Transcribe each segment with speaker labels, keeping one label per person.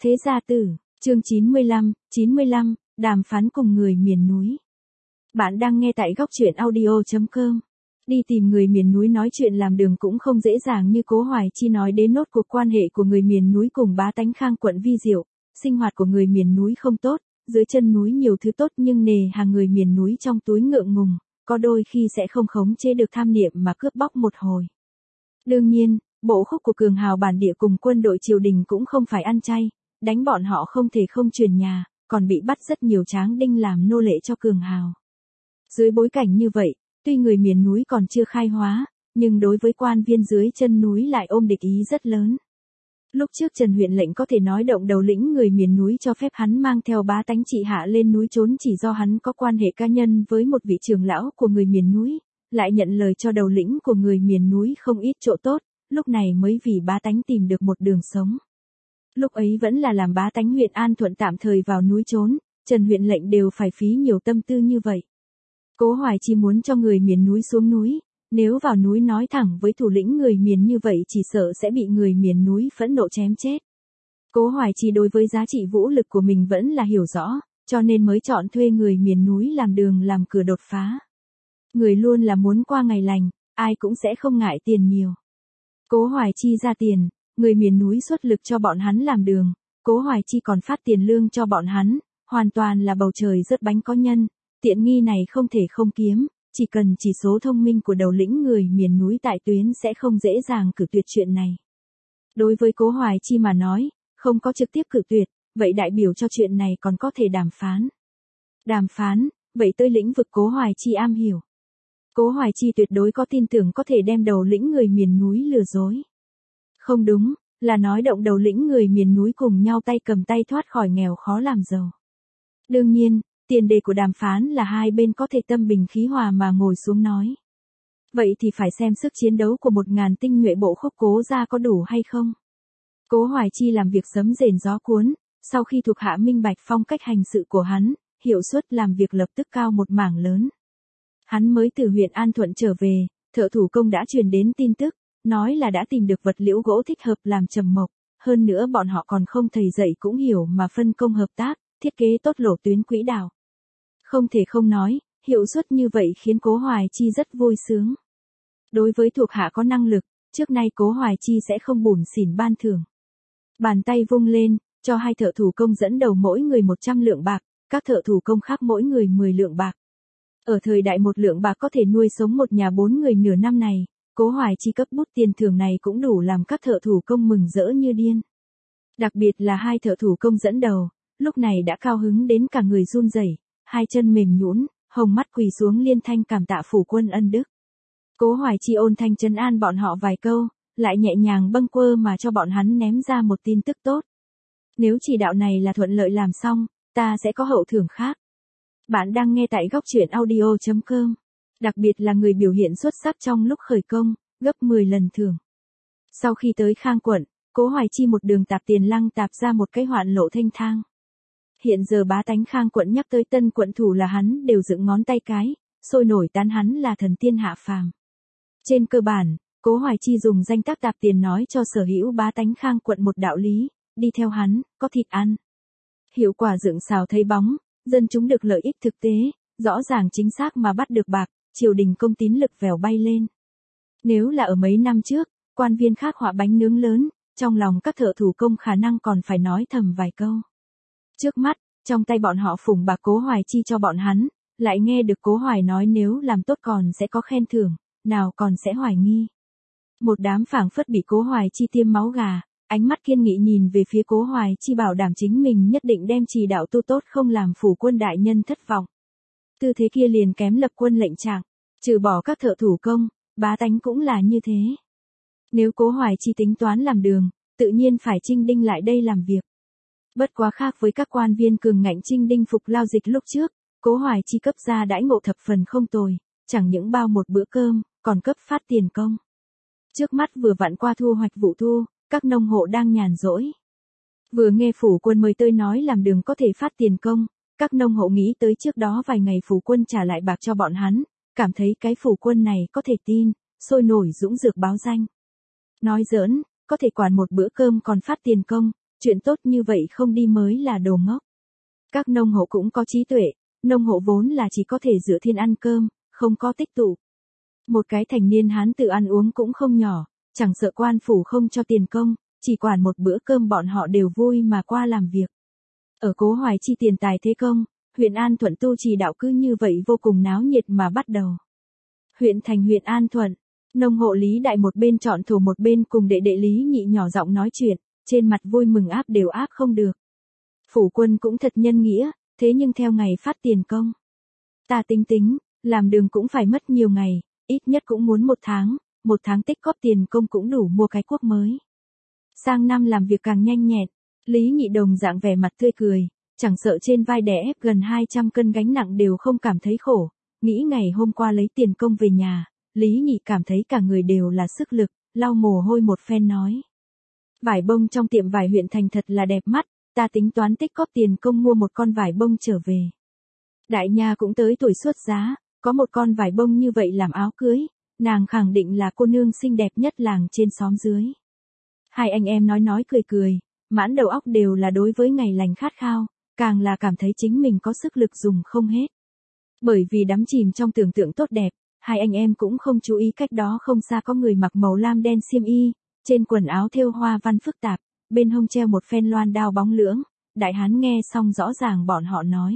Speaker 1: Thế gia tử, chương 95, đàm phán cùng người miền núi. Bạn đang nghe tại góc truyện audio.com. Đi tìm người miền núi nói chuyện làm đường cũng không dễ dàng như Cố Hoài Chi nói đến nốt cuộc quan hệ của người miền núi cùng bá tánh Khang quận Vi Diệu. Sinh hoạt của người miền núi không tốt, dưới chân núi nhiều thứ tốt nhưng nề hàng người miền núi trong túi ngượng ngùng, có đôi khi sẽ không khống chế được tham niệm mà cướp bóc một hồi. Đương nhiên, bộ khúc của cường hào bản địa cùng quân đội triều đình cũng không phải ăn chay, đánh bọn họ không thể không truyền nhà, còn bị bắt rất nhiều tráng đinh làm nô lệ cho cường hào. Dưới bối cảnh như vậy, tuy người miền núi còn chưa khai hóa, nhưng đối với quan viên dưới chân núi lại ôm địch ý rất lớn. Lúc trước Trần huyện lệnh có thể nói động đầu lĩnh người miền núi cho phép hắn mang theo bá tánh trị hạ lên núi trốn chỉ do hắn có quan hệ cá nhân với một vị trưởng lão của người miền núi, lại nhận lời cho đầu lĩnh của người miền núi không ít chỗ tốt, lúc này mới vì bá tánh tìm được một đường sống. Lúc ấy vẫn là làm bá tánh huyện An Thuận tạm thời vào núi trốn, Trần huyện lệnh đều phải phí nhiều tâm tư như vậy. Cố Hoài Chi muốn cho người miền núi xuống núi, nếu vào núi nói thẳng với thủ lĩnh người miền như vậy chỉ sợ sẽ bị người miền núi phẫn nộ chém chết. Cố Hoài Chi đối với giá trị vũ lực của mình vẫn là hiểu rõ, cho nên mới chọn thuê người miền núi làm đường làm cửa đột phá. Người luôn là muốn qua ngày lành, ai cũng sẽ không ngại tiền nhiều. Cố Hoài Chi ra tiền, người miền núi xuất lực cho bọn hắn làm đường, Cố Hoài Chi còn phát tiền lương cho bọn hắn, hoàn toàn là bầu trời rớt bánh có nhân, tiện nghi này không thể không kiếm, chỉ cần chỉ số thông minh của đầu lĩnh người miền núi tại tuyến sẽ không dễ dàng cử tuyệt chuyện này. Đối với Cố Hoài Chi mà nói, không có trực tiếp cử tuyệt, vậy đại biểu cho chuyện này còn có thể đàm phán. Đàm phán, vậy tới lĩnh vực Cố Hoài Chi am hiểu. Cố Hoài Chi tuyệt đối có tin tưởng có thể đem đầu lĩnh người miền núi lừa dối. Không đúng, là nói động đầu lĩnh người miền núi cùng nhau tay cầm tay thoát khỏi nghèo khó làm giàu. Đương nhiên, tiền đề của đàm phán là hai bên có thể tâm bình khí hòa mà ngồi xuống nói. Vậy thì phải xem sức chiến đấu của 1000 tinh nhuệ bộ khúc Cố gia có đủ hay không. Cố Hoài Chi làm việc sấm rền gió cuốn, sau khi thuộc hạ minh bạch phong cách hành sự của hắn, hiệu suất làm việc lập tức cao một mảng lớn. Hắn mới từ huyện An Thuận trở về, thợ thủ công đã truyền đến tin tức, nói là đã tìm được vật liễu gỗ thích hợp làm trầm mộc, hơn nữa bọn họ còn không thầy dạy cũng hiểu mà phân công hợp tác, thiết kế tốt lộ tuyến quỹ đạo. Không thể không nói, hiệu suất như vậy khiến Cố Hoài Chi rất vui sướng. Đối với thuộc hạ có năng lực, trước nay Cố Hoài Chi sẽ không bủn xỉn ban thưởng. Bàn tay vung lên, cho hai thợ thủ công dẫn đầu mỗi người 100 lượng bạc, các thợ thủ công khác mỗi người 10 lượng bạc. Ở thời đại 1 lượng bạc có thể nuôi sống một nhà 4 người nửa năm này, Cố Hoài Chi cấp bút tiền thưởng này cũng đủ làm các thợ thủ công mừng rỡ như điên. Đặc biệt là hai thợ thủ công dẫn đầu, lúc này đã cao hứng đến cả người run rẩy, hai chân mềm nhũn, hồng mắt quỳ xuống liên thanh cảm tạ phủ quân ân đức. Cố Hoài Chi ôn thanh trấn an bọn họ vài câu, lại nhẹ nhàng bâng quơ mà cho bọn hắn ném ra một tin tức tốt. Nếu chỉ đạo này là thuận lợi làm xong, ta sẽ có hậu thưởng khác. Bạn đang nghe tại góc truyện audio.com. Đặc biệt là người biểu hiện xuất sắc trong lúc khởi công, gấp 10 lần thưởng. Sau khi tới Khang quận, Cố Hoài Chi một đường tạp tiền lăng tạp ra một cái hoạn lộ thênh thang. Hiện giờ bá tánh Khang quận nhắc tới tân quận thủ là hắn đều dựng ngón tay cái, sôi nổi tán hắn là thần tiên hạ phàm. Trên cơ bản, Cố Hoài Chi dùng danh tác tạp tiền nói cho sở hữu bá tánh Khang quận một đạo lý, đi theo hắn, có thịt ăn. Hiệu quả dựng xào thấy bóng, dân chúng được lợi ích thực tế, rõ ràng chính xác mà bắt được bạc, triều đình công tín lực vèo bay lên. Nếu là ở mấy năm trước, quan viên khác họa bánh nướng lớn, trong lòng các thợ thủ công khả năng còn phải nói thầm vài câu. Trước mắt, trong tay bọn họ phủng bạc Cố Hoài Chi cho bọn hắn, lại nghe được Cố Hoài nói nếu làm tốt còn sẽ có khen thưởng, nào còn sẽ hoài nghi. Một đám phảng phất bị Cố Hoài Chi tiêm máu gà, ánh mắt kiên nghị nhìn về phía Cố Hoài Chi bảo đảm chính mình nhất định đem trì đạo tu tốt không làm phủ quân đại nhân thất vọng. Tư thế kia liền kém lập quân lệnh trạng, trừ bỏ các thợ thủ công, bá tánh cũng là như thế. Nếu Cố Hoài Chi tính toán làm đường, tự nhiên phải trinh đinh lại đây làm việc. Bất quá khác với các quan viên cường ngạnh trinh đinh phục lao dịch lúc trước, Cố Hoài Chi cấp ra đãi ngộ thập phần không tồi, chẳng những bao một bữa cơm, còn cấp phát tiền công. Trước mắt vừa vặn qua thu hoạch vụ thu, các nông hộ đang nhàn rỗi. Vừa nghe phủ quân mời tới nói làm đường có thể phát tiền công, các nông hộ nghĩ tới trước đó vài ngày phủ quân trả lại bạc cho bọn hắn, cảm thấy cái phủ quân này có thể tin, sôi nổi dũng dược báo danh. Nói giỡn, có thể quản một bữa cơm còn phát tiền công, chuyện tốt như vậy không đi mới là đồ ngốc. Các nông hộ cũng có trí tuệ, nông hộ vốn là chỉ có thể dựa thiên ăn cơm, không có tích tụ. Một cái thành niên hán tử ăn uống cũng không nhỏ, chẳng sợ quan phủ không cho tiền công, chỉ quản một bữa cơm bọn họ đều vui mà qua làm việc. Ở Cố Hoài Chi tiền tài thế công, huyện An Thuận tu trì đạo cứ như vậy vô cùng náo nhiệt mà bắt đầu. Huyện thành huyện An Thuận, nông hộ Lý Đại một bên chọn thổ một bên cùng đệ đệ Lý Nhị nhỏ giọng nói chuyện, trên mặt vui mừng áp đều áp không được. Phủ quân cũng thật nhân nghĩa, thế nhưng theo ngày phát tiền công. Ta tính, làm đường cũng phải mất nhiều ngày, ít nhất cũng muốn một tháng tích góp tiền công cũng đủ mua cái cuốc mới. Sang năm làm việc càng nhanh nhẹn, Lý Nhị đồng dạng vẻ mặt tươi cười, chẳng sợ trên vai đè ép gần 200 cân gánh nặng đều không cảm thấy khổ, nghĩ ngày hôm qua lấy tiền công về nhà, Lý Nhị cảm thấy cả người đều là sức lực, lau mồ hôi một phen nói. Vải bông trong tiệm vải huyện thành thật là đẹp mắt, ta tính toán tích góp tiền công mua một con vải bông trở về. Đại nha cũng tới tuổi xuất giá, có một con vải bông như vậy làm áo cưới, nàng khẳng định là cô nương xinh đẹp nhất làng trên xóm dưới. Hai anh em nói cười, mãn đầu óc đều là đối với ngày lành khát khao, càng là cảm thấy chính mình có sức lực dùng không hết. Bởi vì đắm chìm trong tưởng tượng tốt đẹp, hai anh em cũng không chú ý cách đó không xa có người mặc màu lam đen xiêm y, trên quần áo thêu hoa văn phức tạp, bên hông treo một phen loan đao bóng lưỡng. Đại hán nghe xong rõ ràng bọn họ nói.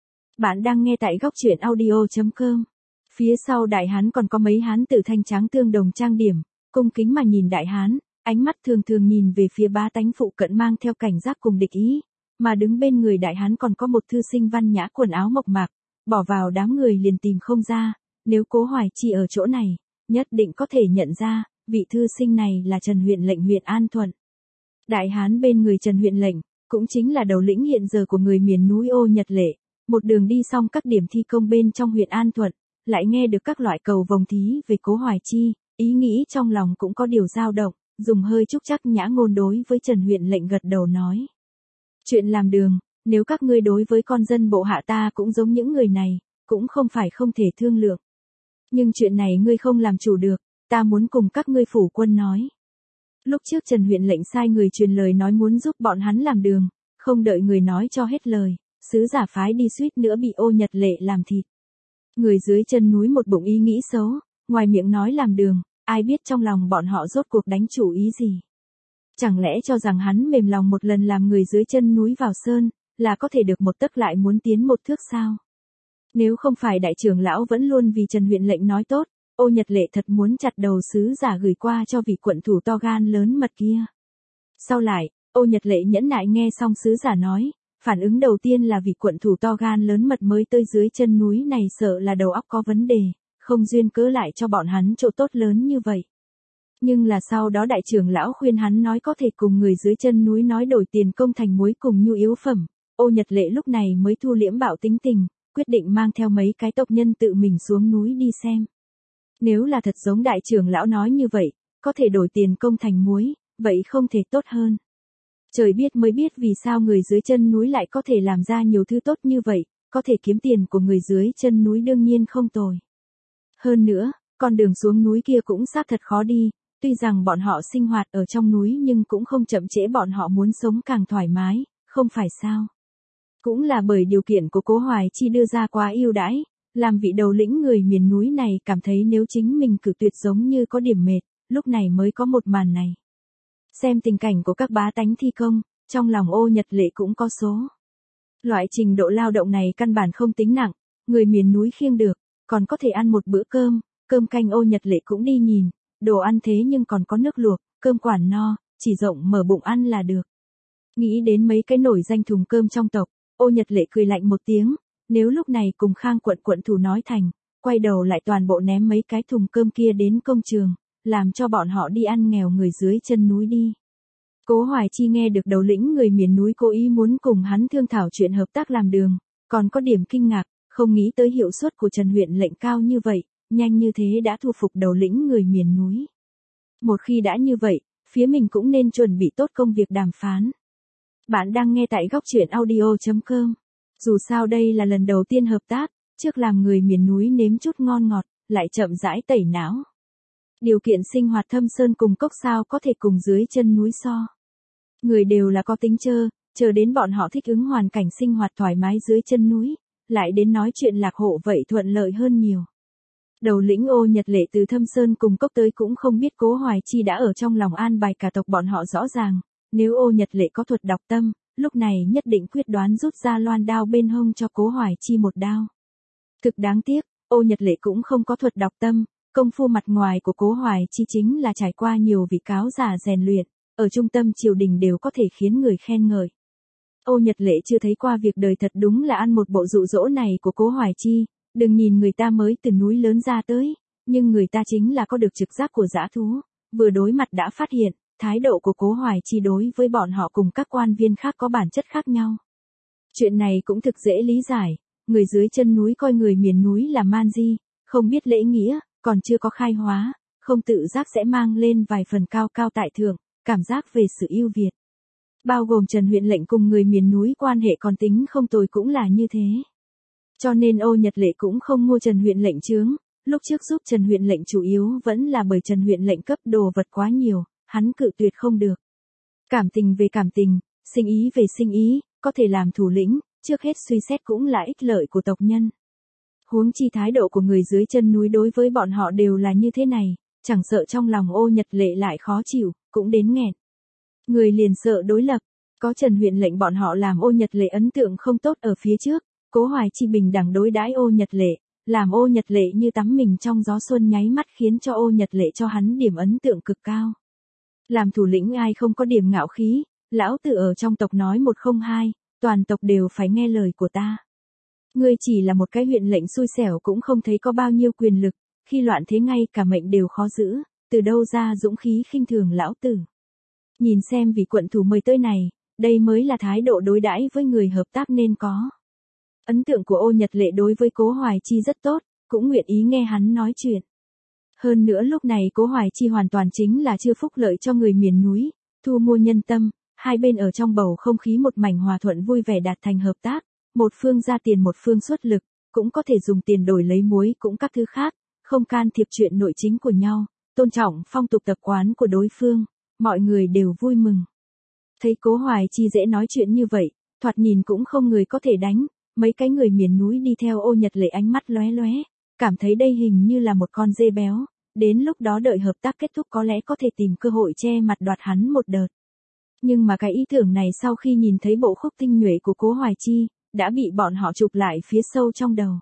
Speaker 1: Bạn đang nghe tại góc truyện audio.com. Phía sau đại hán còn có mấy hán tử thanh trắng tương đồng trang điểm, cung kính mà nhìn đại hán, ánh mắt thường thường nhìn về phía bá tánh phụ cận mang theo cảnh giác cùng địch ý, mà đứng bên người đại hán còn có một thư sinh văn nhã quần áo mộc mạc, bỏ vào đám người liền tìm không ra, nếu Cố Hoài Chi ở chỗ này, nhất định có thể nhận ra, vị thư sinh này là Trần huyện lệnh huyện An Thuận. Đại hán bên người Trần huyện lệnh, cũng chính là đầu lĩnh hiện giờ của người miền núi Ô Nhật Lệ, một đường đi xong các điểm thi công bên trong huyện An Thuận, lại nghe được các loại cầu vồng thí về Cố Hoài Chi, ý nghĩ trong lòng cũng có điều dao động, dùng hơi trúc chắc nhã ngôn đối với Trần huyện lệnh gật đầu nói. Chuyện làm đường, nếu các ngươi đối với con dân bộ hạ ta cũng giống những người này, cũng không phải không thể thương lượng. Nhưng chuyện này ngươi không làm chủ được, ta muốn cùng các ngươi phủ quân nói. Lúc trước Trần huyện lệnh sai người truyền lời nói muốn giúp bọn hắn làm đường, không đợi người nói cho hết lời, sứ giả phái đi suýt nữa bị Ô Nhật Lệ làm thịt. Người dưới chân núi một bụng ý nghĩ xấu, ngoài miệng nói làm đường, ai biết trong lòng bọn họ rốt cuộc đánh chủ ý gì. Chẳng lẽ cho rằng hắn mềm lòng một lần làm người dưới chân núi vào sơn, là có thể được một tấc lại muốn tiến một thước sao? Nếu không phải đại trưởng lão vẫn luôn vì Trần huyện lệnh nói tốt, Ô Nhật Lệ thật muốn chặt đầu sứ giả gửi qua cho vị quận thủ to gan lớn mật kia. Sau lại, Ô Nhật Lệ nhẫn nại nghe xong sứ giả nói, phản ứng đầu tiên là vị quận thủ to gan lớn mật mới tới dưới chân núi này sợ là đầu óc có vấn đề, không duyên cớ lại cho bọn hắn chỗ tốt lớn như vậy. Nhưng là sau đó đại trưởng lão khuyên hắn nói có thể cùng người dưới chân núi nói đổi tiền công thành muối cùng nhu yếu phẩm, Ô Nhật Lệ lúc này mới thu liễm bạo tính tình, quyết định mang theo mấy cái tộc nhân tự mình xuống núi đi xem. Nếu là thật giống đại trưởng lão nói như vậy, có thể đổi tiền công thành muối, vậy không thể tốt hơn. Trời biết mới biết vì sao người dưới chân núi lại có thể làm ra nhiều thứ tốt như vậy, có thể kiếm tiền của người dưới chân núi đương nhiên không tồi. Hơn nữa, con đường xuống núi kia cũng xác thật khó đi, tuy rằng bọn họ sinh hoạt ở trong núi nhưng cũng không chậm trễ bọn họ muốn sống càng thoải mái, không phải sao. Cũng là bởi điều kiện của Cố Hoài Chi đưa ra quá ưu đãi, làm vị đầu lĩnh người miền núi này cảm thấy nếu chính mình cử tuyệt giống như có điểm mệt, lúc này mới có một màn này. Xem tình cảnh của các bá tánh thi công, trong lòng Ô Nhật Lệ cũng có số. Loại trình độ lao động này căn bản không tính nặng, người miền núi khiêng được, còn có thể ăn một bữa cơm canh Ô Nhật Lệ cũng đi nhìn, đồ ăn thế nhưng còn có nước luộc, cơm quản no, chỉ rộng mở bụng ăn là được. Nghĩ đến mấy cái nổi danh thùng cơm trong tộc, Ô Nhật Lệ cười lạnh một tiếng, nếu lúc này cùng Khang quận thủ nói thành, quay đầu lại toàn bộ ném mấy cái thùng cơm kia đến công trường, làm cho bọn họ đi ăn nghèo người dưới chân núi đi. Cố Hoài Chi nghe được đầu lĩnh người miền núi cố ý muốn cùng hắn thương thảo chuyện hợp tác làm đường, còn có điểm kinh ngạc, không nghĩ tới hiệu suất của Trần huyện lệnh cao như vậy, nhanh như thế đã thu phục đầu lĩnh người miền núi. Một khi đã như vậy, phía mình cũng nên chuẩn bị tốt công việc đàm phán. Bạn đang nghe tại góc truyện audio.com. Dù sao đây là lần đầu tiên hợp tác, trước làm người miền núi nếm chút ngon ngọt, lại chậm rãi tẩy não. Điều kiện sinh hoạt thâm sơn cùng cốc sao có thể cùng dưới chân núi so. Người đều là có tính chờ đến bọn họ thích ứng hoàn cảnh sinh hoạt thoải mái dưới chân núi, lại đến nói chuyện lạc hộ vậy thuận lợi hơn nhiều. Đầu lĩnh Ô Nhật Lệ từ Thâm Sơn cùng cốc tới cũng không biết Cố Hoài Chi đã ở trong lòng an bài cả tộc bọn họ rõ ràng, nếu Ô Nhật Lệ có thuật đọc tâm, lúc này nhất định quyết đoán rút ra loan đao bên hông cho Cố Hoài Chi một đao. Thực đáng tiếc, Ô Nhật Lệ cũng không có thuật đọc tâm, công phu mặt ngoài của Cố Hoài Chi chính là trải qua nhiều vị cáo giả rèn luyện, ở trung tâm triều đình đều có thể khiến người khen ngợi. Ô Nhật Lệ chưa thấy qua việc đời thật đúng là ăn một bộ dụ dỗ này của Cố Hoài Chi, đừng nhìn người ta mới từ núi lớn ra tới, nhưng người ta chính là có được trực giác của dã thú, vừa đối mặt đã phát hiện, thái độ của Cố Hoài Chi đối với bọn họ cùng các quan viên khác có bản chất khác nhau. Chuyện này cũng thực dễ lý giải, người dưới chân núi coi người miền núi là man di, không biết lễ nghĩa, còn chưa có khai hóa, không tự giác sẽ mang lên vài phần cao cao tại thượng, cảm giác về sự ưu việt. Bao gồm Trần huyện lệnh cùng người miền núi quan hệ còn tính không tồi cũng là như thế. Cho nên Ô Nhật Lệ cũng không mua Trần huyện lệnh chướng, lúc trước giúp Trần huyện lệnh chủ yếu vẫn là bởi Trần huyện lệnh cấp đồ vật quá nhiều, hắn cự tuyệt không được. Cảm tình về cảm tình, sinh ý về sinh ý, có thể làm thủ lĩnh, trước hết suy xét cũng là ích lợi của tộc nhân. Huống chi thái độ của người dưới chân núi đối với bọn họ đều là như thế này, chẳng sợ trong lòng Ô Nhật Lệ lại khó chịu, cũng đến nghẹn. Người liền sợ đối lập, có Trần huyện lệnh bọn họ làm Ô Nhật Lệ ấn tượng không tốt ở phía trước, Cố Hoài Chi bình đẳng đối đãi Ô Nhật Lệ, làm Ô Nhật Lệ như tắm mình trong gió xuân nháy mắt khiến cho Ô Nhật Lệ cho hắn điểm ấn tượng cực cao. Làm thủ lĩnh ai không có điểm ngạo khí, lão tử ở trong tộc nói 102, toàn tộc đều phải nghe lời của ta. Ngươi chỉ là một cái huyện lệnh xui xẻo cũng không thấy có bao nhiêu quyền lực, khi loạn thế ngay cả mệnh đều khó giữ, từ đâu ra dũng khí khinh thường lão tử. Nhìn xem vị quận thủ mời tới này, đây mới là thái độ đối đãi với người hợp tác nên có. Ấn tượng của Ô Nhật Lệ đối với Cố Hoài Chi rất tốt, cũng nguyện ý nghe hắn nói chuyện. Hơn nữa lúc này Cố Hoài Chi hoàn toàn chính là chưa phúc lợi cho người miền núi, thu mua nhân tâm, hai bên ở trong bầu không khí một mảnh hòa thuận vui vẻ đạt thành hợp tác, một phương ra tiền một phương xuất lực, cũng có thể dùng tiền đổi lấy muối cũng các thứ khác, không can thiệp chuyện nội chính của nhau, tôn trọng phong tục tập quán của đối phương, mọi người đều vui mừng. Thấy Cố Hoài Chi dễ nói chuyện như vậy, thoạt nhìn cũng không người có thể đánh, mấy cái người miền núi đi theo Ô Nhật Lệ ánh mắt lóe lóe, cảm thấy đây hình như là một con dê béo, đến lúc đó đợi hợp tác kết thúc có lẽ có thể tìm cơ hội che mặt đoạt hắn một đợt. Nhưng mà cái ý tưởng này sau khi nhìn thấy bộ khúc tinh nhuệ của Cố Hoài Chi, đã bị bọn họ chụp lại phía sâu trong đầu.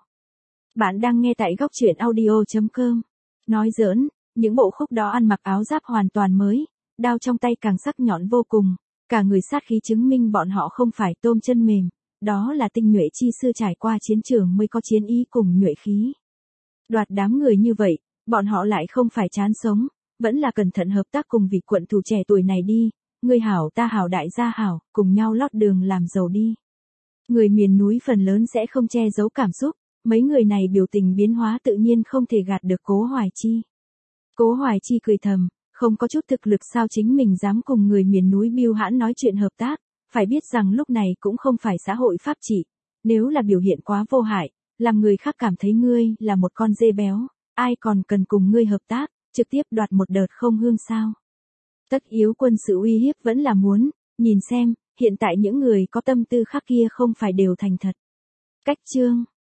Speaker 1: Bạn đang nghe tại góc truyện audio.com. Nói giỡn, những bộ khúc đó ăn mặc áo giáp hoàn toàn mới, đao trong tay càng sắc nhọn vô cùng, cả người sát khí chứng minh bọn họ không phải tôm chân mềm, đó là tinh nhuệ chi sư trải qua chiến trường mới có chiến ý cùng nhuệ khí. Đoạt đám người như vậy, bọn họ lại không phải chán sống, vẫn là cẩn thận hợp tác cùng vị quận thủ trẻ tuổi này đi, người hảo ta hảo đại gia hảo, cùng nhau lót đường làm giàu đi. Người miền núi phần lớn sẽ không che giấu cảm xúc, mấy người này biểu tình biến hóa tự nhiên không thể gạt được Cố Hoài Chi. Cố Hoài Chi cười thầm, không có chút thực lực sao chính mình dám cùng người miền núi biêu hãn nói chuyện hợp tác, phải biết rằng lúc này cũng không phải xã hội pháp trị, nếu là biểu hiện quá vô hại, làm người khác cảm thấy ngươi là một con dê béo, ai còn cần cùng ngươi hợp tác, trực tiếp đoạt một đợt không hương sao. Tất yếu quân sự uy hiếp vẫn là muốn, nhìn xem, hiện tại những người có tâm tư khác kia không phải đều thành thật. Cách chương